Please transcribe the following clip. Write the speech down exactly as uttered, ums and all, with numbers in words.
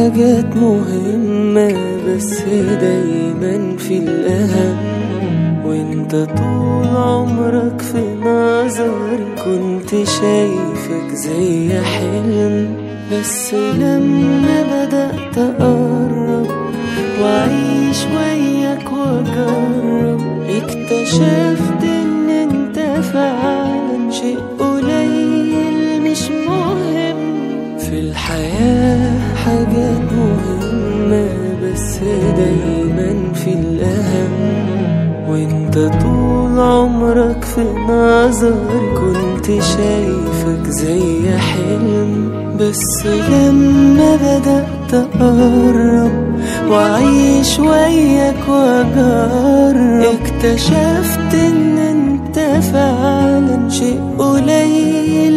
حاجات مهمة بس دايما في الأهم، وانت طول عمرك في نظري كنت شايفك زي حلم. بس لما بدأت أقرب وأعيش وياك وأجرب، اكتشفت إن انت فعلا شيء قليل مش مهم. في الحياة حاجات مهمة بس دايما في الأهم، وانت طول عمرك في نظري كنت شايفك زي حلم. بس لما بدأت أقرب وأعيش وياك وأجرب، اكتشفت إن انت فعلا شيء قليل